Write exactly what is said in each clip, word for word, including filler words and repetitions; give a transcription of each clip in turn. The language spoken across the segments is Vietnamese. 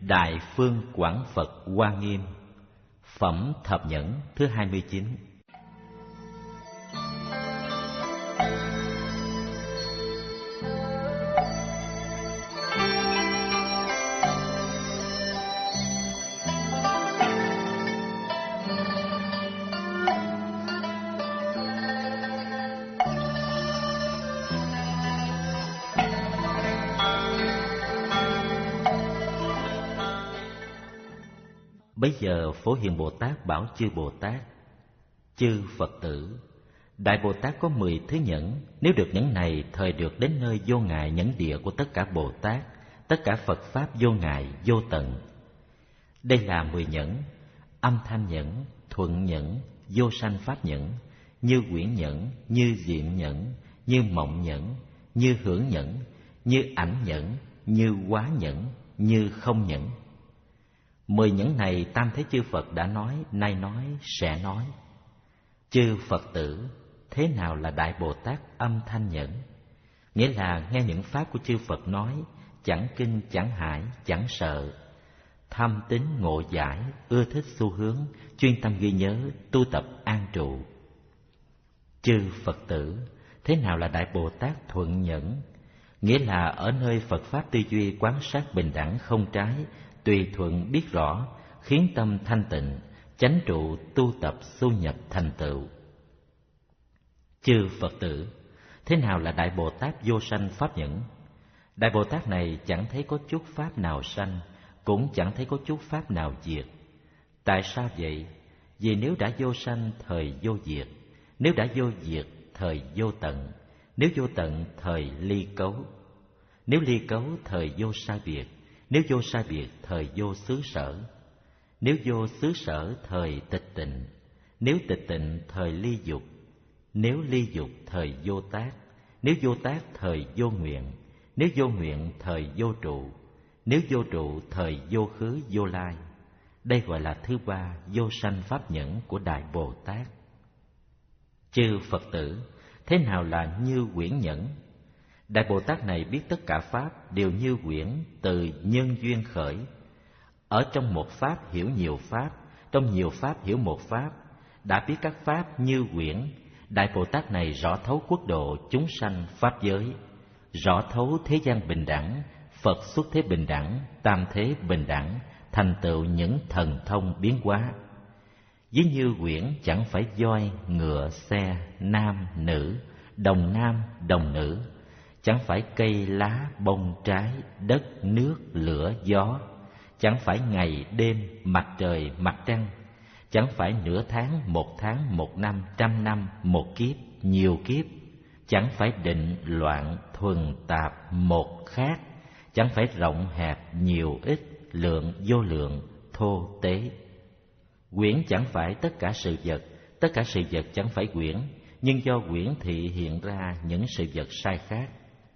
Đại Phương Quảng Phật Hoa Nghiêm. Phẩm Thập Nhẫn thứ hai mươi chín. Bấy giờ Phổ Hiền Bồ Tát bảo chư Bồ Tát: chư Phật tử, Đại Bồ Tát có mười thứ nhẫn. Nếu được nhẫn này, thời được đến nơi vô ngại nhẫn địa của tất cả Bồ Tát, tất cả Phật Pháp vô ngại vô tận. Đây là mười nhẫn: âm thanh nhẫn, thuận nhẫn, vô sanh Pháp nhẫn, như quyển nhẫn, như diện nhẫn, như mộng nhẫn, như hưởng nhẫn, như ảnh nhẫn, như hóa nhẫn, như không nhẫn. Mười nhẫn này Tam Thế chư Phật đã nói, nay nói, sẽ nói. Chư Phật tử, thế nào là Đại Bồ Tát âm thanh nhẫn? Nghĩa là nghe những pháp của chư Phật nói, chẳng kinh, chẳng hại, chẳng sợ, tham tín ngộ giải, ưa thích xu hướng, chuyên tâm ghi nhớ, tu tập an trụ. Chư Phật tử, thế nào là Đại Bồ Tát thuận nhẫn? Nghĩa là ở nơi Phật Pháp tư duy quán sát bình đẳng không trái, tùy thuận biết rõ, khiến tâm thanh tịnh, chánh trụ tu tập xu nhập thành tựu. Chư Phật tử, thế nào là Đại Bồ Tát vô sanh Pháp nhẫn? Đại Bồ Tát này chẳng thấy có chút Pháp nào sanh, cũng chẳng thấy có chút Pháp nào diệt. Tại sao vậy? Vì nếu đã vô sanh, thời vô diệt; nếu đã vô diệt, thời vô tận; nếu vô tận, thời ly cấu; nếu ly cấu, thời vô sai biệt; nếu vô sai biệt, thời vô xứ sở; nếu vô xứ sở, thời tịch tịnh; nếu tịch tịnh, thời ly dục; nếu ly dục, thời vô tác; nếu vô tác, thời vô nguyện; nếu vô nguyện, thời vô trụ; nếu vô trụ, thời vô khứ vô lai. Đây gọi là thứ ba vô sanh Pháp nhẫn của Đại Bồ Tát. Chư Phật tử, thế nào là như quyển nhẫn? Đại Bồ Tát này biết tất cả Pháp đều như quyển, từ nhân duyên khởi. Ở trong một Pháp hiểu nhiều Pháp, trong nhiều Pháp hiểu một Pháp. Đã biết các Pháp như quyển, Đại Bồ Tát này rõ thấu quốc độ chúng sanh Pháp giới, rõ thấu thế gian bình đẳng, Phật xuất thế bình đẳng, tam thế bình đẳng, thành tựu những thần thông biến hóa. Ví như quyển chẳng phải voi, ngựa, xe, nam, nữ, đồng nam, đồng nữ, chẳng phải cây, lá, bông, trái, đất, nước, lửa, gió, chẳng phải ngày, đêm, mặt trời, mặt trăng, chẳng phải nửa tháng, một tháng, một năm, trăm năm, một kiếp, nhiều kiếp, chẳng phải định, loạn, thuần, tạp, một, khác, chẳng phải rộng, hẹp, nhiều, ít, lượng, vô lượng, thô, tế. Quyển chẳng phải tất cả sự vật, tất cả sự vật chẳng phải quyển, nhưng do quyển thị hiện ra những sự vật sai khác.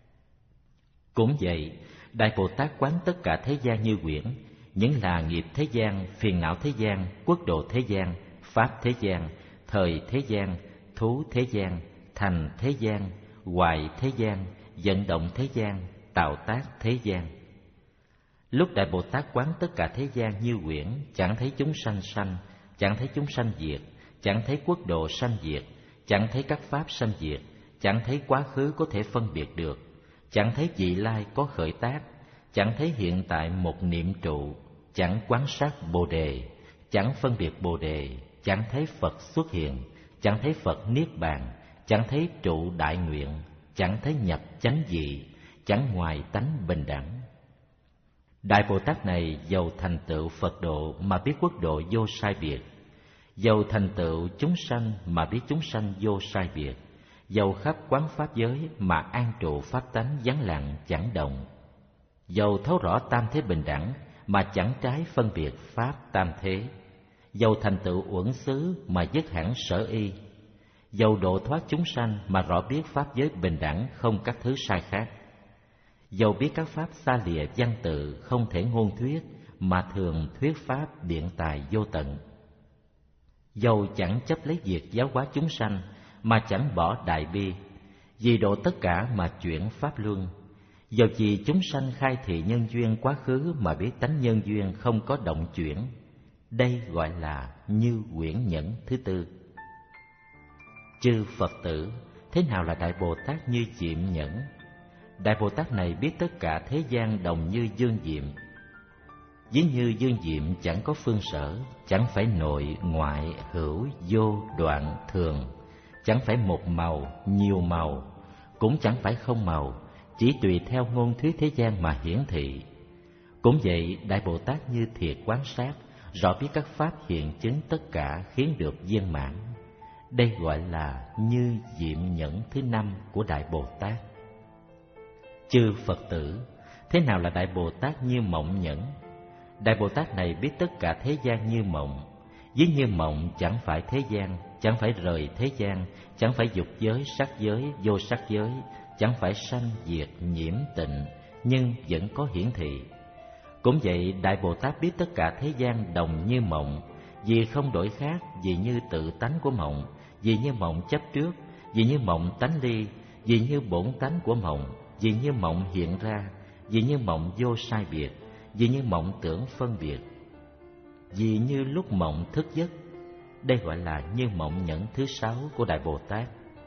Cũng vậy, Đại Bồ Tát quán tất cả thế gian như quyển, những là nghiệp thế gian, phiền não thế gian, quốc độ thế gian, pháp thế gian, thời thế gian, thú thế gian, thành thế gian, hoại thế gian, vận động thế gian, tạo tác thế gian. Lúc Đại Bồ Tát quán tất cả thế gian như quyển, chẳng thấy chúng sanh sanh, chẳng thấy chúng sanh diệt, chẳng thấy quốc độ sanh diệt, chẳng thấy các pháp sanh diệt, chẳng thấy quá khứ có thể phân biệt được, chẳng thấy vị lai có khởi tác, chẳng thấy hiện tại một niệm trụ, chẳng quán sát Bồ đề, chẳng phân biệt Bồ đề, chẳng thấy Phật xuất hiện, chẳng thấy Phật niết bàn, chẳng thấy trụ đại nguyện, chẳng thấy nhập chánh dị, chẳng ngoài tánh bình đẳng. Đại Bồ Tát này dầu thành tựu Phật độ mà biết quốc độ vô sai biệt, dầu thành tựu chúng sanh mà biết chúng sanh vô sai biệt, dầu khắp quán pháp giới mà an trụ pháp tánh vắng lặng chẳng động, dầu thấu rõ tam thế bình đẳng mà chẳng trái phân biệt pháp tam thế, dầu thành tựu uẩn xứ mà dứt hẳn sở y, dầu độ thoát chúng sanh mà rõ biết pháp giới bình đẳng không các thứ sai khác, dầu biết các pháp xa lìa văn tự không thể ngôn thuyết mà thường thuyết pháp điện tài vô tận, dầu chẳng chấp lấy việc giáo hóa chúng sanh mà chẳng bỏ đại bi, vì độ tất cả mà chuyển pháp luân, Dầu vì chúng sanh khai thị nhân duyên quá khứ mà biết tánh nhân duyên không có động chuyển. Đây gọi là Như Uyển Nhẫn thứ tư. Chư Phật tử, thế nào là Đại Bồ Tát Như Diệm Nhẫn? Đại Bồ Tát này biết tất cả thế gian đồng như dương diệm. Ví như dương diệm chẳng có phương sở, chẳng phải nội, ngoại, hữu, vô, đoạn, thường, chẳng phải một màu, nhiều màu, cũng chẳng phải không màu, chỉ tùy theo ngôn thuyết thế gian mà hiển thị. Cũng vậy, Đại Bồ Tát như thiệt quán sát, rõ biết các pháp hiện chứng tất cả khiến được viên mãn. Đây gọi là Như Diệm Nhẫn thứ năm của Đại Bồ Tát. Chư Phật tử, thế nào là Đại Bồ Tát Như Mộng Nhẫn? Đại Bồ Tát này biết tất cả thế gian như mộng. Ví như mộng chẳng phải thế gian, chẳng phải rời thế gian, chẳng phải dục giới, sắc giới, vô sắc giới, chẳng phải sanh, diệt, nhiễm, tịnh, nhưng vẫn có hiển thị. Cũng vậy, Đại Bồ Tát biết tất cả thế gian đồng như mộng, vì không đổi khác, vì như tự tánh của mộng, vì như mộng chấp trước, vì như mộng tánh ly, vì như bổn tánh của mộng, vì như mộng hiện ra, vì như mộng vô sai biệt, vì như mộng tưởng phân biệt, vì như lúc mộng thức giấc. Đây gọi là Như Mộng Nhẫn thứ sáu của Đại Bồ Tát.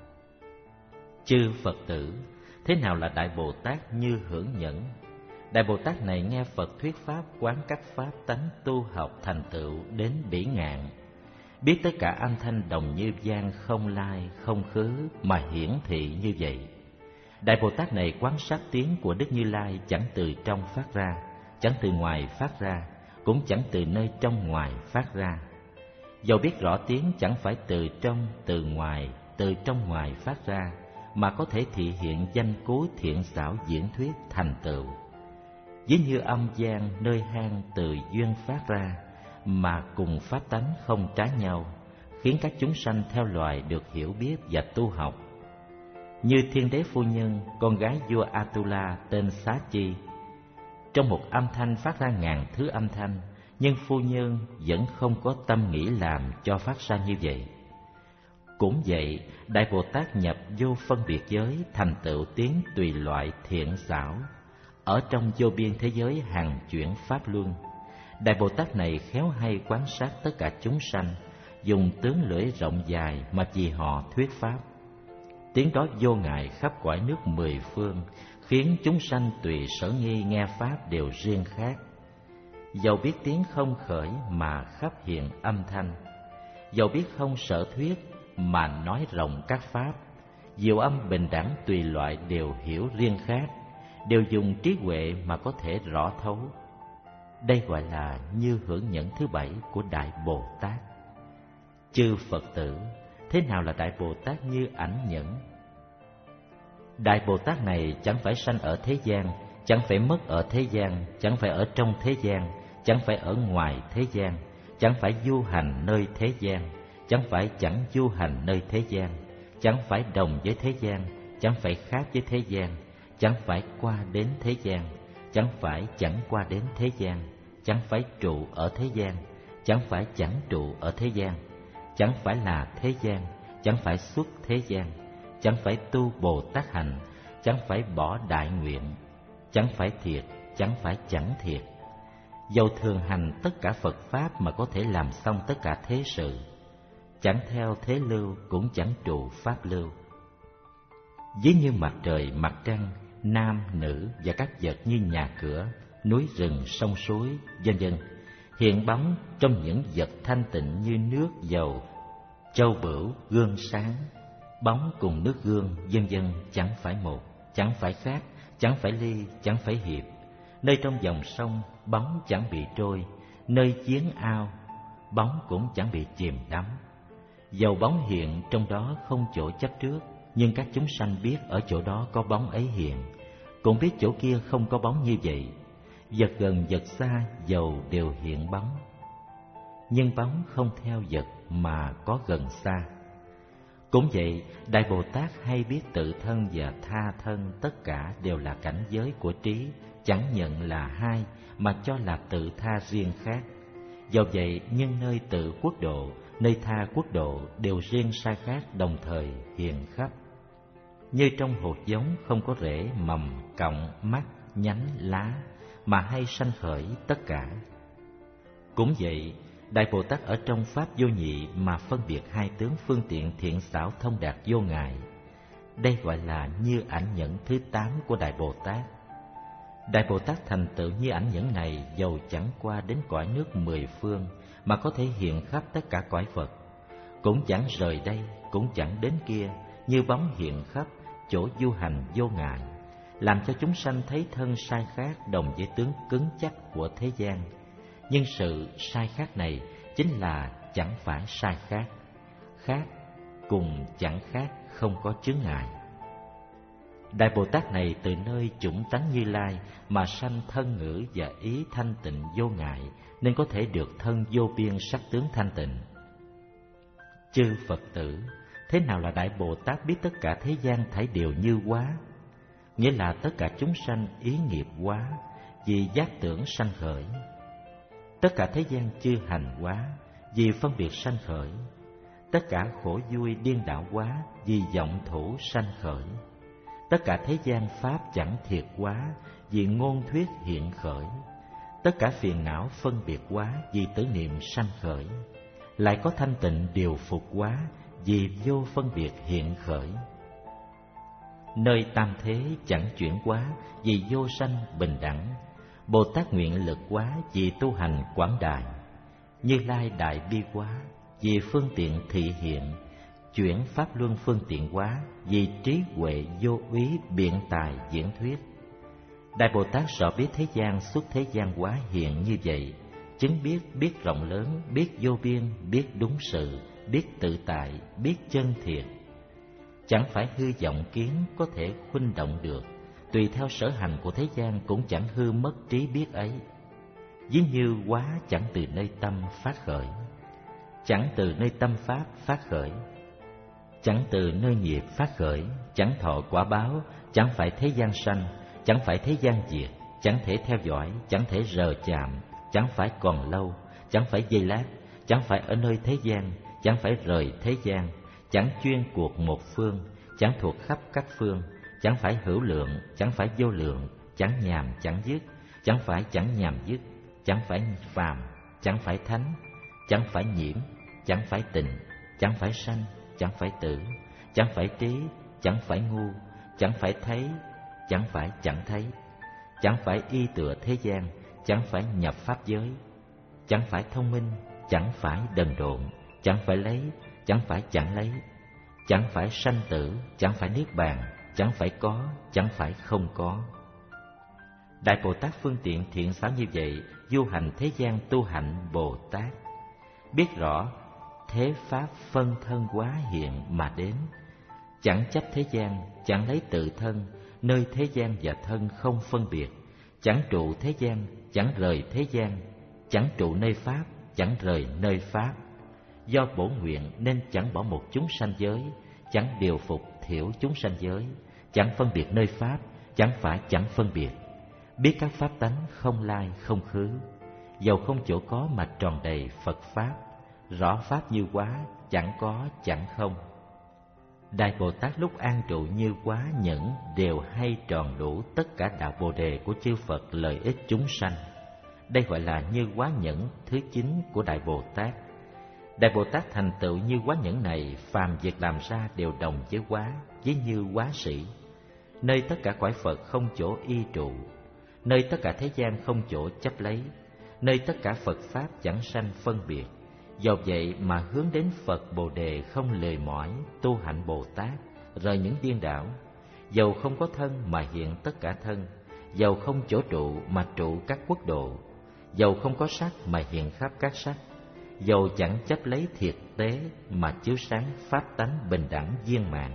Chư Phật tử, thế nào là Đại Bồ Tát Như Hưởng Nhẫn? Đại Bồ Tát này nghe Phật thuyết pháp, quán các pháp tánh tu học thành tựu đến bỉ ngạn, biết tất cả âm thanh đồng như vang, không lai, không khứ mà hiển thị như vậy. Đại Bồ Tát này quán sát tiếng của Đức Như Lai chẳng từ trong phát ra, chẳng từ ngoài phát ra, cũng chẳng từ nơi trong ngoài phát ra. Dầu biết rõ tiếng chẳng phải từ trong, từ ngoài, từ trong ngoài phát ra, mà có thể thị hiện danh cố thiện xảo diễn thuyết thành tựu. Ví như âm gian nơi hang từ duyên phát ra, mà cùng pháp tánh không trái nhau, khiến các chúng sanh theo loài được hiểu biết và tu học. Như Thiên Đế Phu Nhân, con gái vua Atula tên Xá Chi, trong một âm thanh phát ra ngàn thứ âm thanh, nhưng phu nhân vẫn không có tâm nghĩ làm cho phát ra như vậy. Cũng vậy, Đại Bồ Tát nhập vô phân biệt giới, thành tựu tiếng tùy loại thiện xảo, ở trong vô biên thế giới hằng chuyển pháp luân. Đại Bồ Tát này khéo hay quan sát tất cả chúng sanh, dùng tướng lưỡi rộng dài mà vì họ thuyết pháp. Tiếng đó vô ngại khắp cõi nước mười phương, khiến chúng sanh tùy sở nghi nghe pháp đều riêng khác. Dầu biết tiếng không khởi mà khắp hiện âm thanh, dầu biết không sở thuyết mà nói rộng các pháp, diệu âm bình đẳng tùy loại đều hiểu riêng khác, đều dùng trí huệ mà có thể rõ thấu. Đây gọi là Như Hưởng Nhẫn thứ bảy của Đại Bồ Tát. Chư Phật tử, thế nào là Đại Bồ Tát Như Ảnh Nhẫn? Đại Bồ Tát này chẳng phải sanh ở thế gian, chẳng phải mất ở thế gian, chẳng phải ở trong thế gian, chẳng phải ở ngoài thế gian, chẳng phải du hành nơi thế gian, chẳng phải chẳng du hành nơi thế gian, chẳng phải đồng với thế gian, chẳng phải khác với thế gian, chẳng phải qua đến thế gian, chẳng phải chẳng qua đến thế gian, chẳng phải trụ ở thế gian, chẳng phải chẳng trụ ở thế gian, chẳng phải là thế gian, chẳng phải xuất thế gian, chẳng phải tu Bồ Tát hành, chẳng phải bỏ đại nguyện, chẳng phải thiệt, chẳng phải chẳng thiệt. Dầu thường hành tất cả Phật Pháp mà có thể làm xong tất cả thế sự, chẳng theo thế lưu cũng chẳng trụ Pháp lưu. Ví như mặt trời, mặt trăng, nam, nữ và các vật như nhà cửa, núi rừng, sông suối, vân vân hiện bóng trong những vật thanh tịnh như nước, dầu, châu bửu, gương sáng. Bóng cùng nước gương, vân vân chẳng phải một, chẳng phải khác, chẳng phải ly, chẳng phải hiệp. Nơi trong dòng sông, bóng chẳng bị trôi, nơi giếng ao, bóng cũng chẳng bị chìm đắm. Dầu bóng hiện trong đó không chỗ chấp trước, nhưng các chúng sanh biết ở chỗ đó có bóng ấy hiện, cũng biết chỗ kia không có bóng như vậy. Vật gần vật xa dầu đều hiện bóng, nhưng bóng không theo vật mà có gần xa. Cũng vậy, Đại Bồ Tát hay biết tự thân và tha thân tất cả đều là cảnh giới của trí, chẳng nhận là hai mà cho là tự tha riêng khác. Do vậy, nhân nơi tự quốc độ, nơi tha quốc độ đều riêng sai khác đồng thời hiện khắp. như trong hột giống không có rễ, mầm, cọng, mắt, nhánh, lá, mà hay sanh khởi tất cả. Cũng vậy, Đại Bồ Tát ở trong Pháp vô nhị mà phân biệt hai tướng phương tiện thiện xảo thông đạt vô ngại. Đây gọi là như ảnh nhẫn thứ tám của Đại Bồ Tát. Đại Bồ Tát thành tựu như ảnh nhẫn này dầu chẳng qua đến cõi nước mười phương mà có thể hiện khắp tất cả cõi Phật, cũng chẳng rời đây, cũng chẳng đến kia, như bóng hiện khắp chỗ du hành vô ngại, làm cho chúng sanh thấy thân sai khác đồng với tướng cứng chắc của thế gian. Nhưng sự sai khác này chính là chẳng phải sai khác, khác cùng chẳng khác, không có chướng ngại. Đại Bồ Tát này từ nơi chủng tánh Như Lai mà sanh thân ngữ và ý thanh tịnh vô ngại, nên có thể được thân vô biên sắc tướng thanh tịnh. Chư Phật tử, thế nào là Đại Bồ Tát biết tất cả thế gian thảy đều như hóa? Nghĩa là tất cả chúng sanh ý nghiệp hóa, vì giác tưởng sanh khởi. Tất cả thế gian chư hành hóa, vì phân biệt sanh khởi. Tất cả khổ vui điên đảo hóa, vì vọng thủ sanh khởi. Tất cả thế gian pháp chẳng thiệt hóa, vì ngôn thuyết hiện khởi. Tất cả phiền não phân biệt hóa, vì tưởng niệm sanh khởi. Lại có thanh tịnh điều phục hóa, vì vô phân biệt hiện khởi. Nơi tam thế chẳng chuyển hóa, vì vô sanh bình đẳng. Bồ Tát nguyện lực hóa, vì tu hành quảng đại. Như Lai đại bi hóa, vì phương tiện thị hiện. Chuyển pháp luân phương tiện hóa, vì trí huệ vô úy biện tài diễn thuyết. Đại Bồ Tát rõ biết thế gian xuất thế gian hóa hiện như vậy, chứng biết, biết rộng lớn, biết vô biên, biết đúng sự, biết tự tại, biết chân thiện. Chẳng phải hư vọng kiến có thể khuynh động được, tùy theo sở hành của thế gian cũng chẳng hư mất trí biết ấy. Ví như hóa chẳng từ nơi tâm phát khởi, chẳng từ nơi tâm pháp phát khởi, chẳng từ nơi nghiệp phát khởi, chẳng thọ quả báo, chẳng phải thế gian sanh, chẳng phải thế gian diệt, chẳng thể theo dõi, chẳng thể rờ chạm, chẳng phải còn lâu, chẳng phải giây lát, chẳng phải ở nơi thế gian, chẳng phải rời thế gian, chẳng chuyên cuộc một phương, chẳng thuộc khắp các phương, chẳng phải hữu lượng, chẳng phải vô lượng, chẳng nhàm chẳng dứt, chẳng phải chẳng nhàm dứt, chẳng phải phàm, chẳng phải thánh, chẳng phải nhiễm, chẳng phải tịnh, chẳng phải sanh, chẳng phải tử, chẳng phải trí, chẳng phải ngu, chẳng phải thấy, chẳng phải chẳng thấy, chẳng phải y tựa thế gian, chẳng phải nhập pháp giới, chẳng phải thông minh, chẳng phải đần độn, chẳng phải lấy, chẳng phải chẳng lấy, chẳng phải sanh tử, chẳng phải niết bàn, chẳng phải có, chẳng phải không có. Đại Bồ Tát phương tiện thiện xảo như vậy, du hành thế gian tu hạnh Bồ Tát, biết rõ thế pháp phân thân hóa hiện mà đến, chẳng chấp thế gian, chẳng lấy tự thân, nơi thế gian và thân không phân biệt, chẳng trụ thế gian, chẳng rời thế gian, chẳng trụ nơi pháp, chẳng rời nơi pháp. Do bổn nguyện nên chẳng bỏ một chúng sanh giới, chẳng điều phục thiểu chúng sanh giới, chẳng phân biệt nơi pháp, chẳng phải chẳng phân biệt. Biết các pháp tánh không lai không khứ, dầu không chỗ có mà tròn đầy Phật pháp, rõ pháp như hóa, chẳng có chẳng không. Đại Bồ Tát lúc an trụ như hóa nhẫn đều hay tròn đủ tất cả đạo Bồ đề của chư Phật lợi ích chúng sanh. Đây gọi là như hóa nhẫn thứ chín của Đại Bồ Tát. Đại Bồ Tát thành tựu như hóa nhẫn này, phàm việc làm ra đều đồng với hóa, với như hóa sĩ. Nơi tất cả cõi Phật không chỗ y trụ, nơi tất cả thế gian không chỗ chấp lấy, nơi tất cả Phật pháp chẳng sanh phân biệt. Do vậy mà hướng đến Phật Bồ đề không lười mỏi, tu hạnh Bồ Tát, rời những điên đảo. Dầu không có thân mà hiện tất cả thân, dầu không chỗ trụ mà trụ các quốc độ, dầu không có sắc mà hiện khắp các sắc, dầu chẳng chấp lấy thiệt tế mà chiếu sáng pháp tánh bình đẳng viên mãn.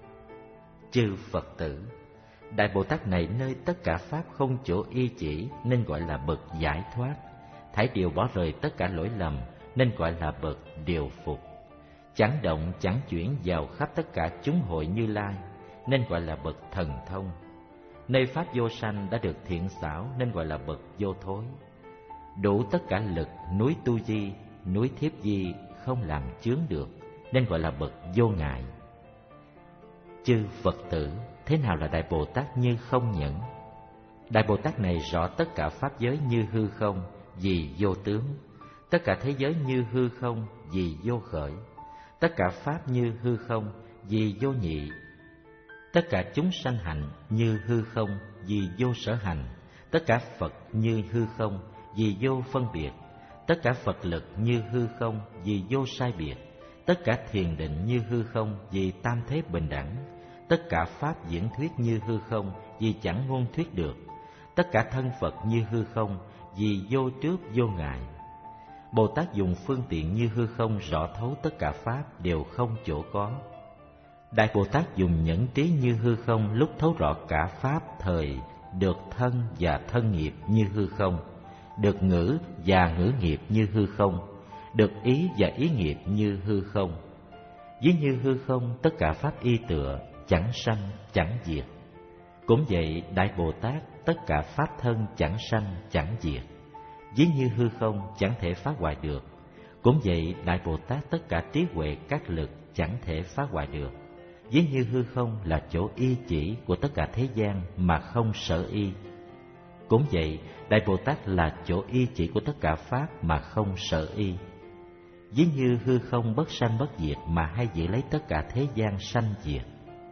Chư Phật tử, Đại Bồ Tát này nơi tất cả pháp không chỗ y chỉ nên gọi là bậc giải thoát, thảy đều bỏ rời tất cả lỗi lầm nên gọi là bậc điều phục, chẳng động chẳng chuyển vào khắp tất cả chúng hội Như Lai nên gọi là bậc thần thông. Nơi pháp vô sanh đã được thiện xảo nên gọi là bậc vô thối. Đủ tất cả lực núi tu di, núi thiếp di không làm chướng được nên gọi là bậc vô ngại. chư Phật tử, thế nào là Đại Bồ Tát như không nhẫn? Đại Bồ Tát này rõ tất cả pháp giới như hư không, vì vô tướng, tất cả thế giới như hư không, vì vô khởi, tất cả pháp như hư không, vì vô nhị, tất cả chúng sanh hạnh như hư không, vì vô sở hành, tất cả Phật như hư không, vì vô phân biệt, tất cả Phật lực như hư không, vì vô sai biệt, tất cả thiền định như hư không, vì tam thế bình đẳng, tất cả pháp diễn thuyết như hư không, vì chẳng ngôn thuyết được, tất cả thân Phật như hư không, vì vô trước vô ngại. Bồ Tát dùng phương tiện như hư không rõ thấu tất cả pháp đều không chỗ có. Đại Bồ Tát dùng nhẫn trí như hư không lúc thấu rõ cả pháp thời, được thân và thân nghiệp như hư không, được ngữ và ngữ nghiệp như hư không, được ý và ý nghiệp như hư không. Ví như hư không tất cả pháp y tựa, chẳng sanh chẳng diệt. Cũng vậy Đại Bồ Tát tất cả pháp thân chẳng sanh chẳng diệt. Ví như hư không chẳng thể phá hoại được. Cũng vậy Đại Bồ Tát tất cả trí huệ các lực chẳng thể phá hoại được. Ví như hư không là chỗ y chỉ của tất cả thế gian mà không sở y. Cũng vậy Đại Bồ Tát là chỗ y chỉ của tất cả pháp mà không sở y. Ví như hư không bất sanh bất diệt mà hay giữ lấy tất cả thế gian sanh diệt.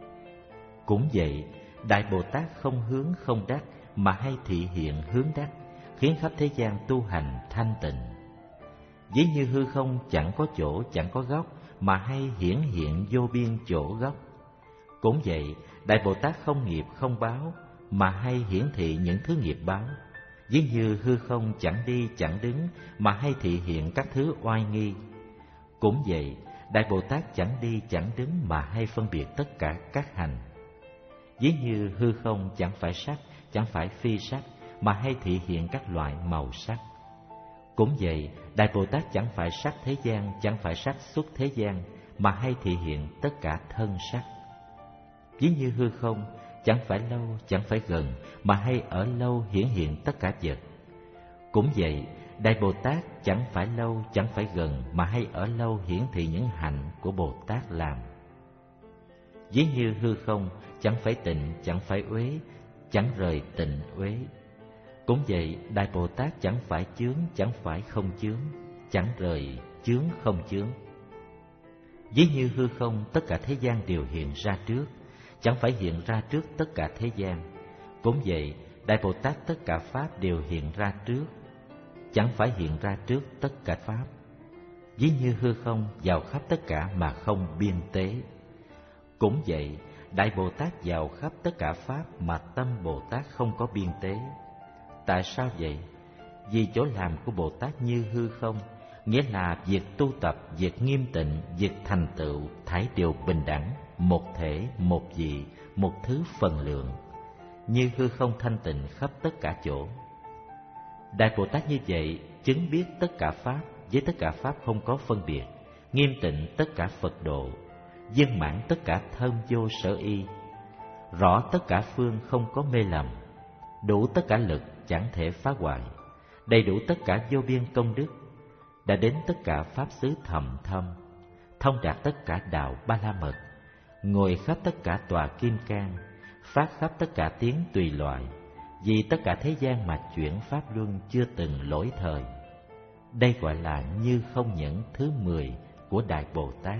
Cũng vậy Đại Bồ Tát không hướng không đắc mà hay thị hiện hướng đắc, khiến khắp thế gian tu hành thanh tịnh. Ví như hư không chẳng có chỗ chẳng có góc mà hay hiển hiện vô biên chỗ góc. Cũng vậy Đại Bồ Tát không nghiệp không báo mà hay hiển thị những thứ nghiệp báo. Ví như hư không chẳng đi chẳng đứng mà hay thị hiện các thứ oai nghi. Cũng vậy Đại Bồ Tát chẳng đi chẳng đứng mà hay phân biệt tất cả các hành. Ví như hư không chẳng phải sắc, chẳng phải phi sắc mà hay thị hiện các loại màu sắc. Cũng vậy Đại Bồ Tát chẳng phải sắc thế gian, chẳng phải sắc xuất thế gian mà hay thị hiện tất cả thân sắc. Ví như hư không chẳng phải lâu, chẳng phải gần mà hay ở lâu hiển hiện tất cả vật. Cũng vậy Đại Bồ Tát chẳng phải lâu, chẳng phải gần mà hay ở lâu hiển thị những hạnh của Bồ Tát làm. Ví như hư không chẳng phải tịnh, chẳng phải uế, chẳng rời tịnh uế. Cũng vậy Đại Bồ Tát chẳng phải chướng, chẳng phải không chướng, chẳng rời chướng không chướng. Ví như hư không tất cả thế gian đều hiện ra trước, chẳng phải hiện ra trước tất cả thế gian. Cũng vậy Đại Bồ Tát tất cả pháp đều hiện ra trước, chẳng phải hiện ra trước tất cả pháp. Ví như hư không vào khắp tất cả mà không biên tế. Cũng vậy Đại Bồ Tát vào khắp tất cả pháp mà tâm Bồ Tát không có biên tế. Tại sao vậy? Vì chỗ làm của Bồ Tát như hư không, nghĩa là việc tu tập, việc nghiêm tịnh, việc thành tựu thảy đều bình đẳng, một thể, một vị, một thứ phần lượng, như hư không thanh tịnh khắp tất cả chỗ. Đại Bồ Tát như vậy chứng biết tất cả pháp với tất cả pháp không có phân biệt, nghiêm tịnh tất cả Phật độ, viên mãn tất cả thân vô sở y, rõ tất cả phương không có mê lầm, đủ tất cả lực chẳng thể phá hoại, đầy đủ tất cả vô biên công đức, đã đến tất cả pháp xứ thầm thâm, thông đạt tất cả đạo ba la mật, ngồi khắp tất cả tòa kim cang, phát khắp tất cả tiếng tùy loại, vì tất cả thế gian mà chuyển pháp luân chưa từng lỗi thời. Đây gọi là như không nhẫn thứ mười của Đại Bồ Tát.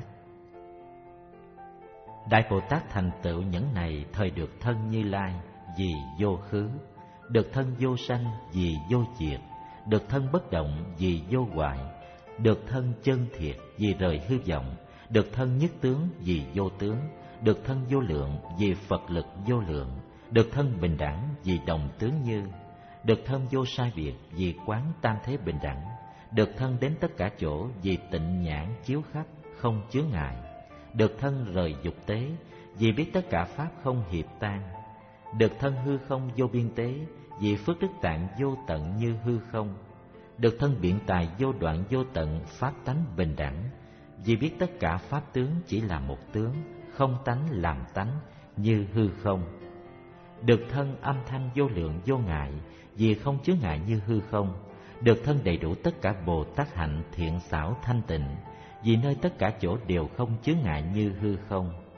Đại Bồ Tát thành tựu nhẫn này thời được thân Như Lai vì vô khứ, được thân vô sanh vì vô diệt, được thân bất động vì vô hoại, được thân chân thiệt vì rời hư vọng, được thân nhất tướng vì vô tướng, được thân vô lượng vì Phật lực vô lượng, được thân bình đẳng vì đồng tướng như, được thân vô sai biệt vì quán tam thế bình đẳng, được thân đến tất cả chỗ vì tịnh nhãn chiếu khắp không chướng ngại, được thân rời dục tế vì biết tất cả pháp không hiệp tan, được thân hư không vô biên tế vì phước đức tạng vô tận như hư không, được thân biện tài vô đoạn vô tận pháp tánh bình đẳng vì biết tất cả pháp tướng chỉ là một tướng, không tánh làm tánh như hư không, được thân âm thanh vô lượng vô ngại vì không chướng ngại như hư không, được thân đầy đủ tất cả Bồ Tát hạnh thiện xảo thanh tịnh vì nơi tất cả chỗ đều không chướng ngại như hư không,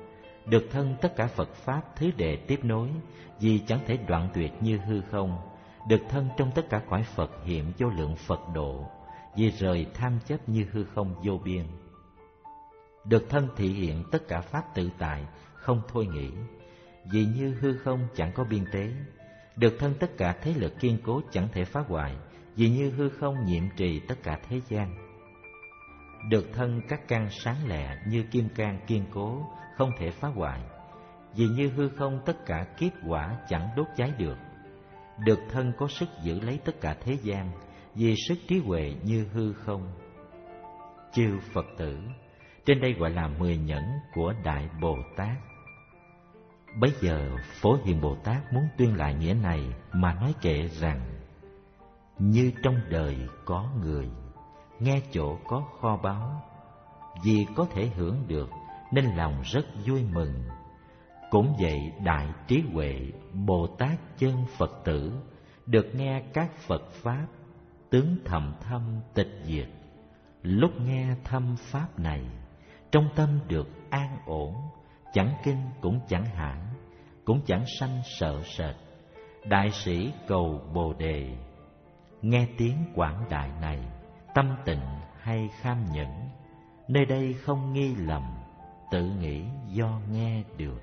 được thân tất cả Phật Pháp thứ đệ tiếp nối, vì chẳng thể đoạn tuyệt như hư không, được thân trong tất cả cõi Phật hiện vô lượng Phật độ, vì rời tham chấp như hư không vô biên. Được thân thị hiện tất cả Pháp tự tại, không thôi nghĩ, vì như hư không chẳng có biên tế. Được thân tất cả thế lực kiên cố chẳng thể phá hoại, vì như hư không nhiệm trì tất cả thế gian. Được thân các căn sáng lẹ như kim cang kiên cố, không thể phá hoại, vì như hư không tất cả kiếp quả chẳng đốt cháy được. Được thân có sức giữ lấy tất cả thế gian, vì sức trí huệ như hư không. Chư Phật tử, trên đây gọi là mười nhẫn của Đại Bồ Tát. Bấy giờ Phổ Hiền Bồ Tát muốn tuyên lại nghĩa này mà nói kệ rằng: như trong đời có người, nghe chỗ có kho báu, vì có thể hưởng được nên lòng rất vui mừng. Cũng vậy đại trí huệ Bồ Tát chân Phật tử, được nghe các Phật Pháp, tướng thầm thâm tịch diệt. Lúc nghe thâm Pháp này, trong tâm được an ổn, chẳng kinh cũng chẳng hãn, cũng chẳng sanh sợ sệt. Đại sĩ cầu Bồ Đề, nghe tiếng quảng đại này, tâm tịnh hay kham nhẫn, nơi đây không nghi lầm, tự nghĩ do nghe được.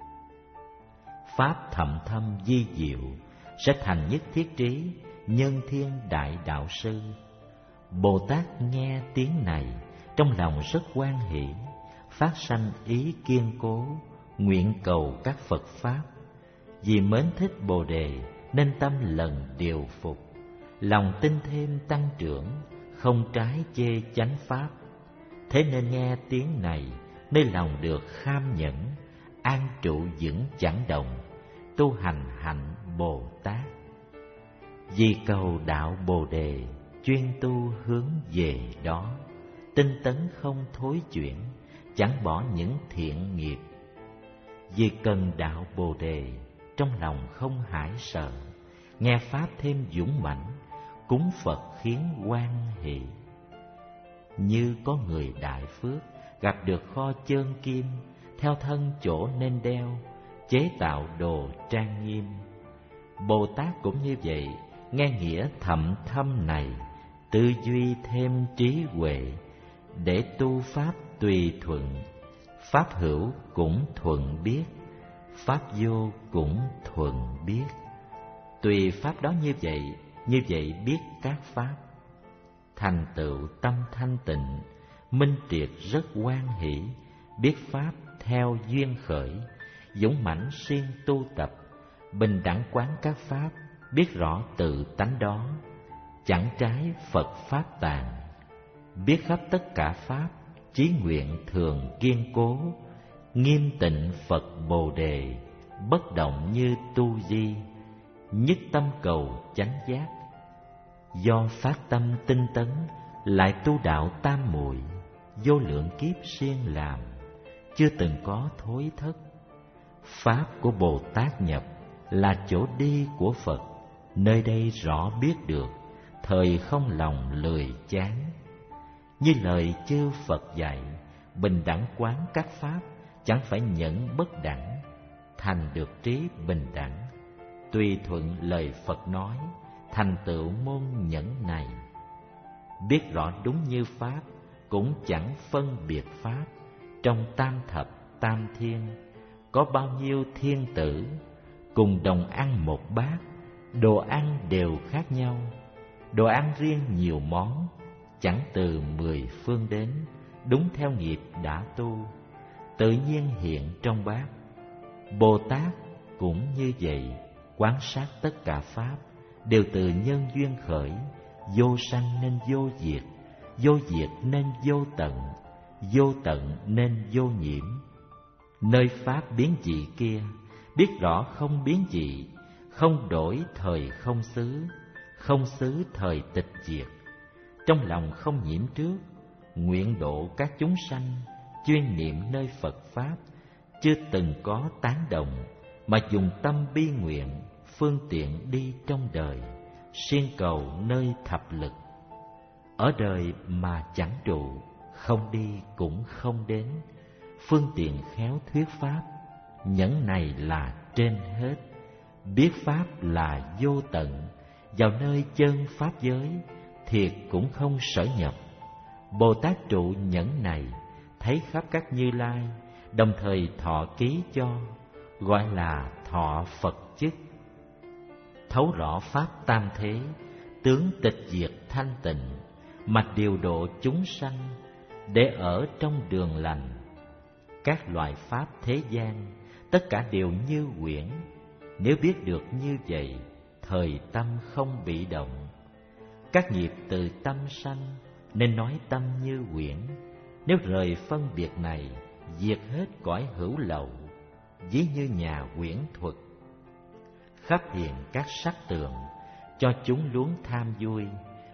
Pháp thậm thâm di diệu, sẽ thành nhất thiết trí, nhân thiên đại đạo sư. Bồ Tát nghe tiếng này, trong lòng rất hoan hỷ, phát sanh ý kiên cố, nguyện cầu các Phật Pháp. Vì mến thích Bồ Đề nên tâm lần điều phục, lòng tin thêm tăng trưởng, không trái chê chánh Pháp. Thế nên nghe tiếng này, nơi lòng được kham nhẫn, an trụ vững chẳng động, tu hành hạnh Bồ Tát. Vì cầu đạo Bồ Đề, chuyên tu hướng về đó, tinh tấn không thối chuyển, chẳng bỏ những thiện nghiệp. Vì cần đạo Bồ Đề, trong lòng không hải sợ, nghe Pháp thêm dũng mãnh, cúng Phật khiến hoan hỷ. Như có người đại phước, gặp được kho chơn kim, theo thân chỗ nên đeo, chế tạo đồ trang nghiêm. Bồ Tát cũng như vậy, nghe nghĩa thậm thâm này, tư duy thêm trí huệ, để tu Pháp tùy thuận. Pháp hữu cũng thuận biết, Pháp vô cũng thuận biết. Tùy Pháp đó như vậy, như vậy biết các Pháp. Thành tựu tâm thanh tịnh, minh triệt rất hoan hỷ, biết Pháp theo duyên khởi, dũng mãnh siêng tu tập, bình đẳng quán các Pháp, biết rõ tự tánh đó, chẳng trái Phật Pháp tàn. Biết khắp tất cả Pháp, chí nguyện thường kiên cố, nghiêm tịnh Phật Bồ Đề, bất động như tu di, nhất tâm cầu chánh giác. Do phát tâm tinh tấn, lại tu đạo tam muội, vô lượng kiếp siêng làm, chưa từng có thối thất. Pháp của Bồ Tát nhập là chỗ đi của Phật, nơi đây rõ biết được, thời không lòng lười chán. Như lời chư Phật dạy, bình đẳng quán các Pháp, chẳng phải nhẫn bất đẳng, thành được trí bình đẳng. Tùy thuận lời Phật nói, thành tựu môn nhẫn này. Biết rõ đúng như Pháp, cũng chẳng phân biệt Pháp. Trong tam thập tam thiên, có bao nhiêu thiên tử, cùng đồng ăn một bát, đồ ăn đều khác nhau. Đồ ăn riêng nhiều món, chẳng từ mười phương đến, đúng theo nghiệp đã tu, tự nhiên hiện trong bát. Bồ Tát cũng như vậy, quán sát tất cả Pháp, đều từ nhân duyên khởi, vô sanh nên vô diệt, vô diệt nên vô tận, vô tận nên vô nhiễm. Nơi Pháp biến dị kia, biết rõ không biến dị, không đổi thời không xứ, không xứ thời tịch diệt. Trong lòng không nhiễm trước, nguyện độ các chúng sanh, chuyên niệm nơi Phật Pháp, chưa từng có tán đồng, mà dùng tâm bi nguyện, phương tiện đi trong đời, siêng cầu nơi thập lực. Ở đời mà chẳng trụ, không đi cũng không đến, phương tiện khéo thuyết Pháp, nhẫn này là trên hết. Biết pháp là vô tận, vào nơi chân pháp giới, thiệt cũng không sở nhập. Bồ Tát trụ nhẫn này, thấy khắp các Như Lai, đồng thời thọ ký cho, gọi là thọ Phật chức. Thấu rõ pháp tam thế, tướng tịch diệt thanh tịnh, mạch điều độ chúng sanh, để ở trong đường lành. Các loại pháp thế gian, tất cả đều như quyển. Nếu biết được như vậy, thời tâm không bị động. Các nghiệp từ tâm sanh, nên nói tâm như quyển. Nếu rời phân biệt này, diệt hết cõi hữu lậu, ví như nhà quyển thuật. Khắp hiện các sắc tượng, cho chúng luống tham vui.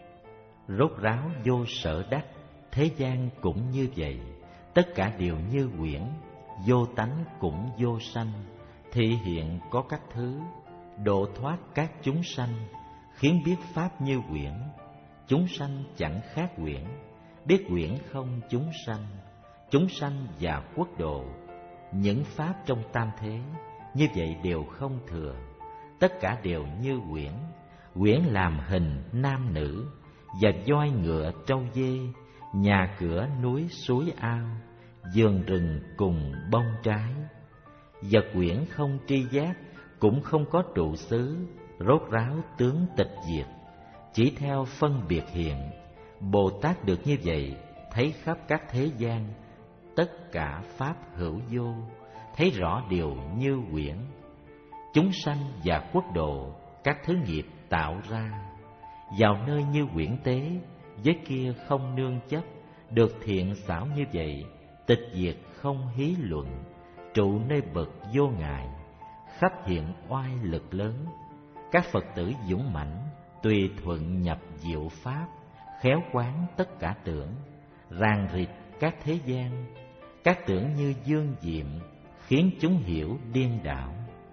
Rốt ráo vô sở đắc, thế gian cũng như vậy. Tất cả đều như quyển, vô tánh cũng vô sanh. Thị hiện có các thứ, độ thoát các chúng sanh, khiến biết pháp như quyển. Chúng sanh chẳng khác quyển, biết quyển không chúng sanh. Chúng sanh và quốc độ, những pháp trong tam thế, như vậy đều không thừa. Tất cả đều như quyển. Quyển làm hình nam nữ, và voi ngựa trâu dê, nhà cửa núi suối ao, vườn rừng cùng bông trái. Vật quyển không tri giác, cũng không có trụ xứ, rốt ráo tướng tịch diệt, chỉ theo phân biệt hiện. Bồ Tát được như vậy, thấy khắp các thế gian, tất cả pháp hữu vô, thấy rõ điều như quyển. Chúng sanh và quốc độ, các thứ nghiệp tạo ra, vào nơi như quyển tế, với kia không nương chấp. Được thiện xảo như vậy, tịch diệt không hí luận, trụ nơi bậc vô ngại, khắp hiện oai lực lớn. Các Phật tử dũng mãnh, tùy thuận nhập diệu pháp, khéo quán tất cả tưởng, ràng rịt các thế gian. Các tưởng như dương diệm, khiến chúng hiểu điên đảo.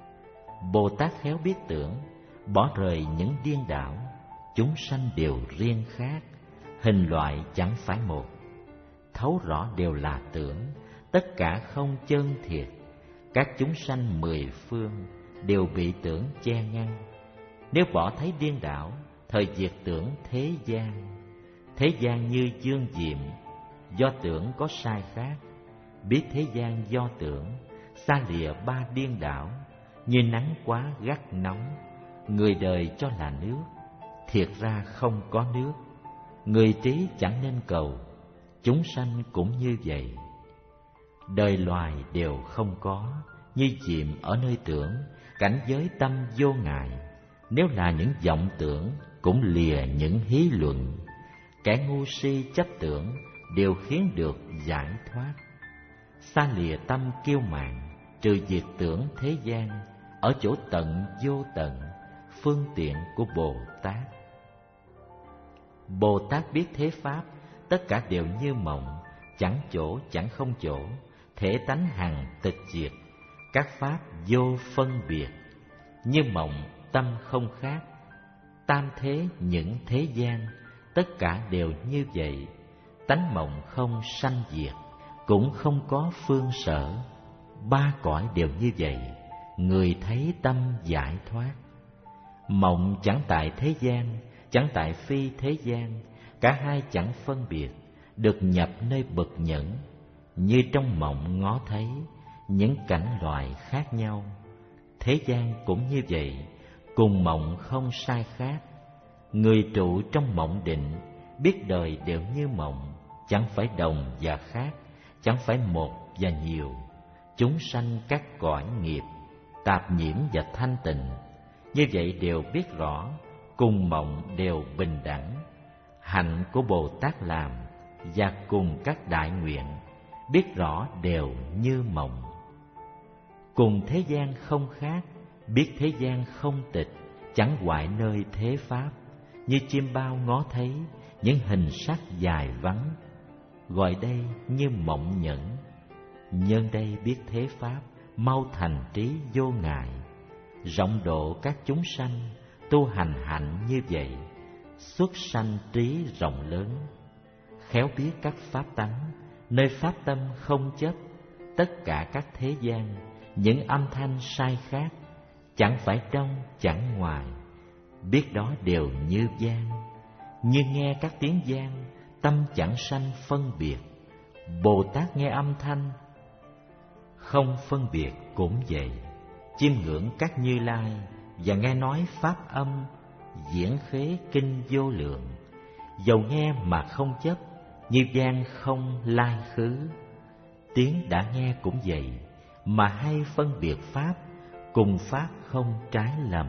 Bồ Tát khéo biết tưởng, bỏ rời những điên đảo. Chúng sanh đều riêng khác, hình loại chẳng phải một. Thấu rõ đều là tưởng, tất cả không chân thiệt. Các chúng sanh mười phương đều bị tưởng che ngăn. Nếu bỏ thấy điên đảo, thời diệt tưởng thế gian. Thế gian như dương diệm, do tưởng có sai khác. Biết thế gian do tưởng, xa lìa ba điên đảo. Như nắng quá gắt nóng, người đời cho là nước, thiệt ra không có nước. Người trí chẳng nên cầu, chúng sanh cũng như vậy. Đời loài đều không có, như chìm ở nơi tưởng, cảnh giới tâm vô ngại. Nếu là những vọng tưởng, cũng lìa những hí luận. Kẻ ngu si chấp tưởng, đều khiến được giải thoát. Xa lìa tâm kiêu mạn, trừ diệt tưởng thế gian, ở chỗ tận vô tận, phương tiện của Bồ Tát. Bồ Tát biết thế pháp, tất cả đều như mộng, chẳng chỗ chẳng không chỗ, thể tánh hằng tịch diệt. Các pháp vô phân biệt, như mộng tâm không khác. Tam thế những thế gian, tất cả đều như vậy. Tánh mộng không sanh diệt, cũng không có phương sở. Ba cõi đều như vậy, người thấy tâm giải thoát. Mộng chẳng tại thế gian, chẳng tại phi thế gian, cả hai chẳng phân biệt, được nhập nơi bậc nhẫn. Như trong mộng ngó thấy những cảnh loại khác nhau, thế gian cũng như vậy, cùng mộng không sai khác. Người trụ trong mộng định, biết đời đều như mộng, chẳng phải đồng và khác, chẳng phải một và nhiều. Chúng sanh các cõi nghiệp, tạp nhiễm và thanh tịnh, như vậy đều biết rõ, cùng mộng đều bình đẳng. Hạnh của Bồ Tát làm, và cùng các đại nguyện, biết rõ đều như mộng. Cùng thế gian không khác, biết thế gian không tịch, chẳng hoại nơi thế pháp. Như chim bao ngó thấy những hình sắc dài vắng, gọi đây như mộng nhẫn. Nhân đây biết thế pháp, mau thành trí vô ngại. Rộng độ các chúng sanh, tu hành hạnh như vậy, xuất sanh trí rộng lớn. Khéo biết các pháp tánh, nơi pháp tâm không chấp. Tất cả các thế gian, những âm thanh sai khác, chẳng phải trong chẳng ngoài, biết đó đều như vang. Như nghe các tiếng vang, tâm chẳng sanh phân biệt. Bồ Tát nghe âm thanh không phân biệt cũng vậy. Chiêm ngưỡng các Như Lai và nghe nói pháp âm, diễn khế kinh vô lượng. Dầu nghe mà không chấp, như vang không lai khứ. Tiếng đã nghe cũng vậy, mà hay phân biệt pháp, cùng pháp không trái lầm.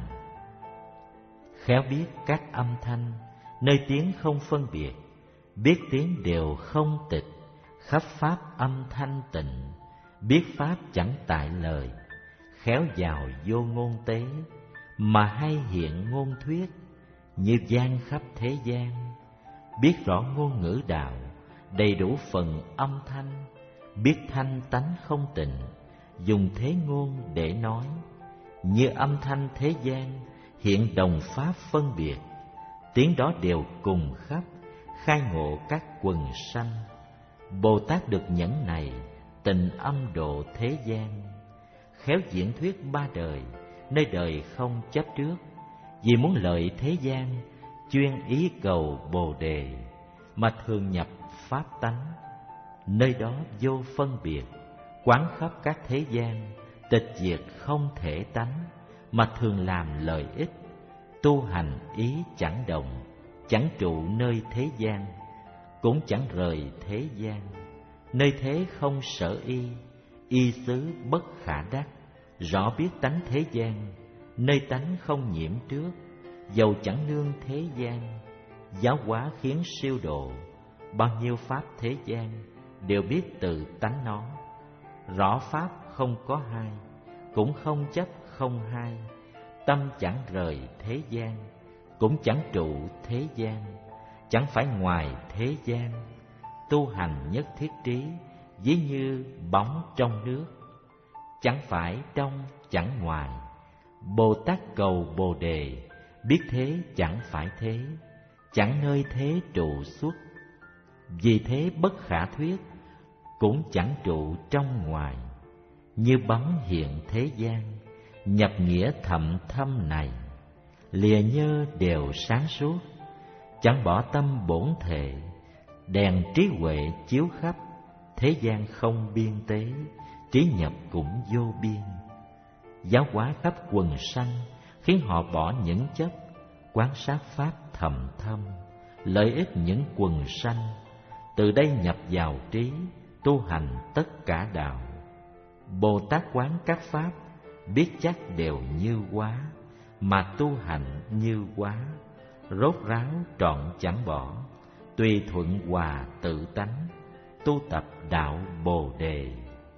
Khéo biết các âm thanh, nơi tiếng không phân biệt, biết tiếng đều không tịch, khắp pháp âm thanh tịnh. Biết pháp chẳng tại lời, khéo vào vô ngôn tế, mà hay hiện ngôn thuyết, như vang khắp thế gian. Biết rõ ngôn ngữ đạo, đầy đủ phần âm thanh, biết thanh tánh không tịnh, dùng thế ngôn để nói. Như âm thanh thế gian, hiện đồng pháp phân biệt, tiếng đó đều cùng khắp, khai ngộ các quần sanh. Bồ Tát được nhẫn này, tình âm độ thế gian. Khéo diễn thuyết ba đời, nơi đời không chấp trước. Vì muốn lợi thế gian, chuyên ý cầu Bồ Đề, mà thường nhập pháp tánh. Nơi đó vô phân biệt, quán khắp các thế gian, tịch diệt không thể tánh, mà thường làm lợi ích. Tu hành ý chẳng động, chẳng trụ nơi thế gian, cũng chẳng rời thế gian. Nơi thế không sở y, y xứ bất khả đắc. Rõ biết tánh thế gian, nơi tánh không nhiễm trước. Dầu chẳng nương thế gian, giáo hóa khiến siêu độ. Bao nhiêu pháp thế gian, đều biết tự tánh nó. Rõ pháp không có hai, cũng không chấp không hai. Tâm chẳng rời thế gian, cũng chẳng trụ thế gian, chẳng phải ngoài thế gian. Tu hành nhất thiết trí, ví như bóng trong nước, chẳng phải trong chẳng ngoài. Bồ Tát cầu Bồ Đề, biết thế chẳng phải thế, chẳng nơi thế trụ xuất. Vì thế bất khả thuyết, cũng chẳng trụ trong ngoài. Như bóng hiện thế gian, nhập nghĩa thậm thâm này. Lìa nhơ đều sáng suốt, chẳng bỏ tâm bổn thể. Đèn trí huệ chiếu khắp, thế gian không biên tế. Trí nhập cũng vô biên, giáo hóa khắp quần sanh, khiến họ bỏ những chấp, quán sát pháp thầm thâm, lợi ích những quần sanh. Từ đây nhập vào trí, tu hành tất cả đạo. Bồ Tát quán các pháp, biết chắc đều như quá, mà tu hành như quá. Rốt ráo trọn chẳng bỏ, tùy thuận hòa tự tánh, tu tập đạo Bồ Đề.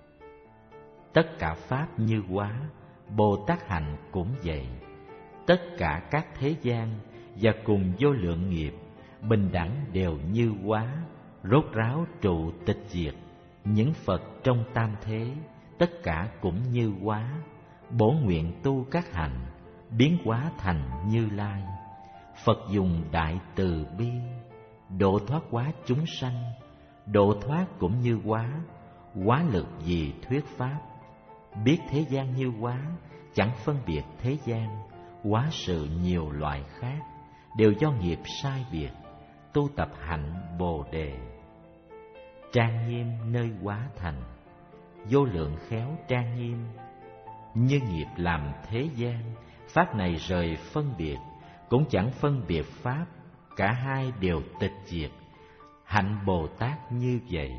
Tất cả pháp như quá, Bồ Tát hành cũng vậy. Tất cả các thế gian và cùng vô lượng nghiệp, bình đẳng đều như quá, rốt ráo trụ tịch diệt. Những Phật trong tam thế, tất cả cũng như quá. Bổ nguyện tu các hành, biến hóa thành Như Lai. Phật dùng đại từ bi, độ thoát quá chúng sanh. Độ thoát cũng như quá, quá lực vì thuyết pháp. Biết thế gian như quá, chẳng phân biệt thế gian. Quá sự nhiều loại khác, đều do nghiệp sai biệt. Tu tập hạnh Bồ Đề, trang nghiêm nơi quá thành. Vô lượng khéo trang nghiêm, như nghiệp làm thế gian. Pháp này rời phân biệt, cũng chẳng phân biệt pháp. Cả hai đều tịch diệt, hạnh Bồ Tát như vậy.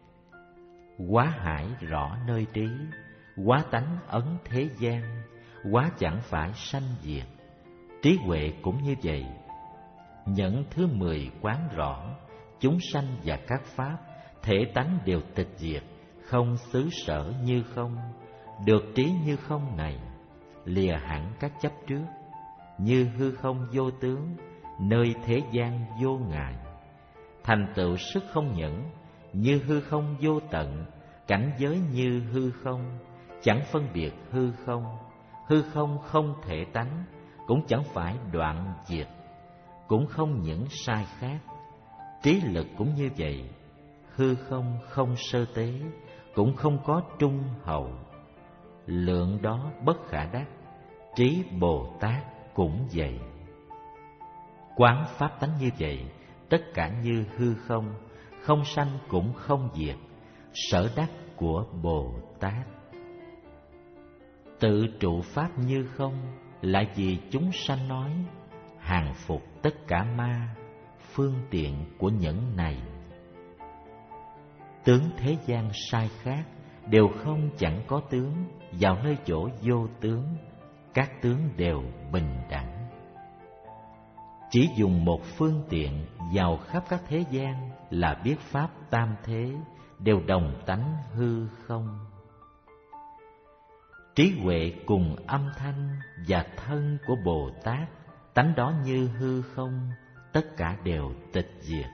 Quá hải rõ nơi trí, quá tánh ấn thế gian. Quá chẳng phải sanh diệt, trí huệ cũng như vậy. Nhẫn thứ mười quán rõ, chúng sanh và các pháp, thể tánh đều tịch diệt, không xứ sở như không. Được trí như không này, lìa hẳn các chấp trước. Như hư không vô tướng, nơi thế gian vô ngại. Thành tựu sức không nhẫn, như hư không vô tận. Cảnh giới như hư không, chẳng phân biệt hư không. Hư không không thể tánh, cũng chẳng phải đoạn diệt, cũng không những sai khác. Trí lực cũng như vậy, hư không không sơ tế, cũng không có trung hậu. lượng đó bất khả đắc. Trí Bồ Tát cũng vậy. Quán pháp tánh như vậy, tất cả như hư không, không sanh cũng không diệt, sở đắc của Bồ Tát. Tự trụ pháp như không, lại vì chúng sanh nói, hàng phục tất cả ma, phương tiện của nhẫn này. Tướng thế gian sai khác, đều không chẳng có tướng, vào nơi chỗ vô tướng, các tướng đều bình đẳng. Chỉ dùng một phương tiện vào khắp các thế gian là biết pháp tam thế, đều đồng tánh hư không. Trí huệ cùng âm thanh và thân của Bồ Tát, tánh đó như hư không, tất cả đều tịch diệt.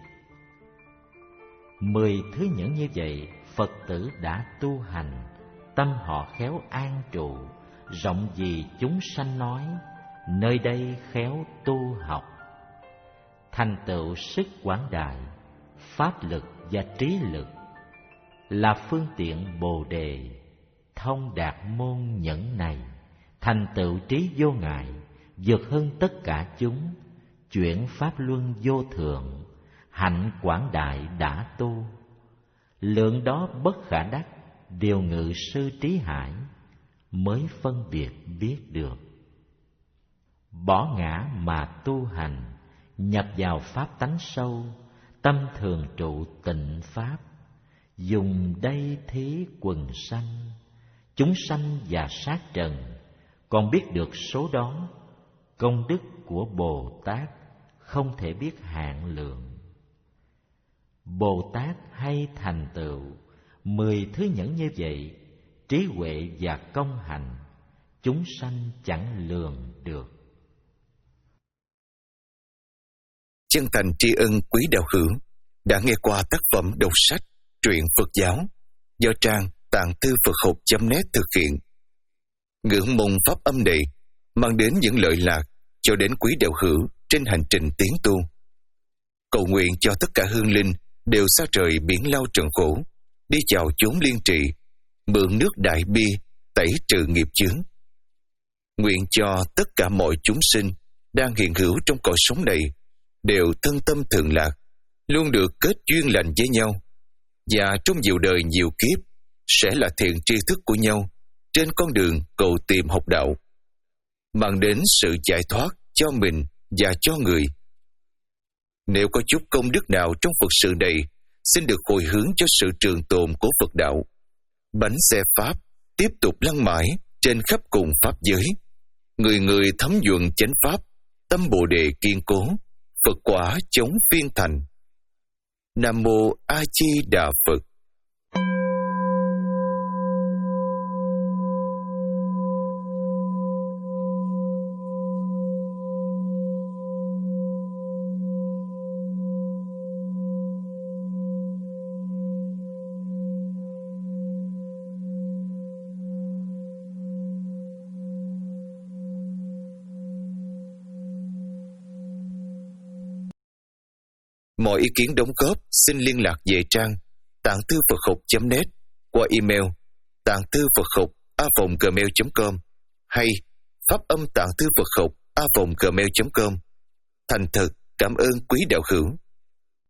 Mười thứ nhẫn như vậy, Phật tử đã tu hành, tâm họ khéo an trụ, rộng vì chúng sanh nói, nơi đây khéo tu học. Thành tựu sức quảng đại, pháp lực và trí lực, là phương tiện Bồ Đề, thông đạt môn nhẫn này, thành tựu trí vô ngại, vượt hơn tất cả chúng, chuyển pháp luân vô thượng, hạnh quảng đại đã tu. Lượng đó bất khả đắc, điều ngự sư trí hải, mới phân biệt biết được. Bỏ ngã mà tu hành, nhập vào pháp tánh sâu, tâm thường trụ tịnh pháp, dùng đây thí quần sanh, chúng sanh và sát trần, còn biết được số đó, công đức của Bồ Tát không thể biết hạn lượng. Bồ Tát hay thành tựu mười thứ nhẫn như vậy, trí huệ và công hạnh, chúng sanh chẳng lường được. Chân thành tri ân quý đạo hữu đã nghe qua tác phẩm đọc sách Truyện Phật giáo do trang tạng thư Phật học chấm net thực hiện. Ngưỡng mong pháp âm này mang đến những lợi lạc cho đến quý đạo hữu trên hành trình tiến tu. Cầu nguyện cho tất cả hương linh đều xa rời biển lao trần khổ, đi vào chốn liên trị, mượn nước đại bi tẩy trừ nghiệp chướng. Nguyện cho tất cả mọi chúng sinh đang hiện hữu trong cõi sống này đều thân tâm thường lạc, luôn được kết duyên lành với nhau, và trong nhiều đời nhiều kiếp sẽ là thiện tri thức của nhau trên con đường cầu tìm học đạo, mang đến sự giải thoát cho mình và cho người. Nếu có chút công đức nào trong Phật sự này, xin được hồi hướng cho sự trường tồn của Phật đạo. Bánh xe Pháp tiếp tục lăn mãi trên khắp cùng Pháp giới. Người người thấm nhuận chánh Pháp, tâm Bồ Đề kiên cố, Phật quả chống phiên thành. Nam Mô A Di Đà Phật. Mọi ý kiến đóng góp xin liên lạc về trang tạng thư Phật học chấm net qua email tạng thư Phật học a vòng gmail chấm com hay pháp âm tạng thư Phật học a vòng gmail chấm com. Thành thật cảm ơn quý đạo hữu.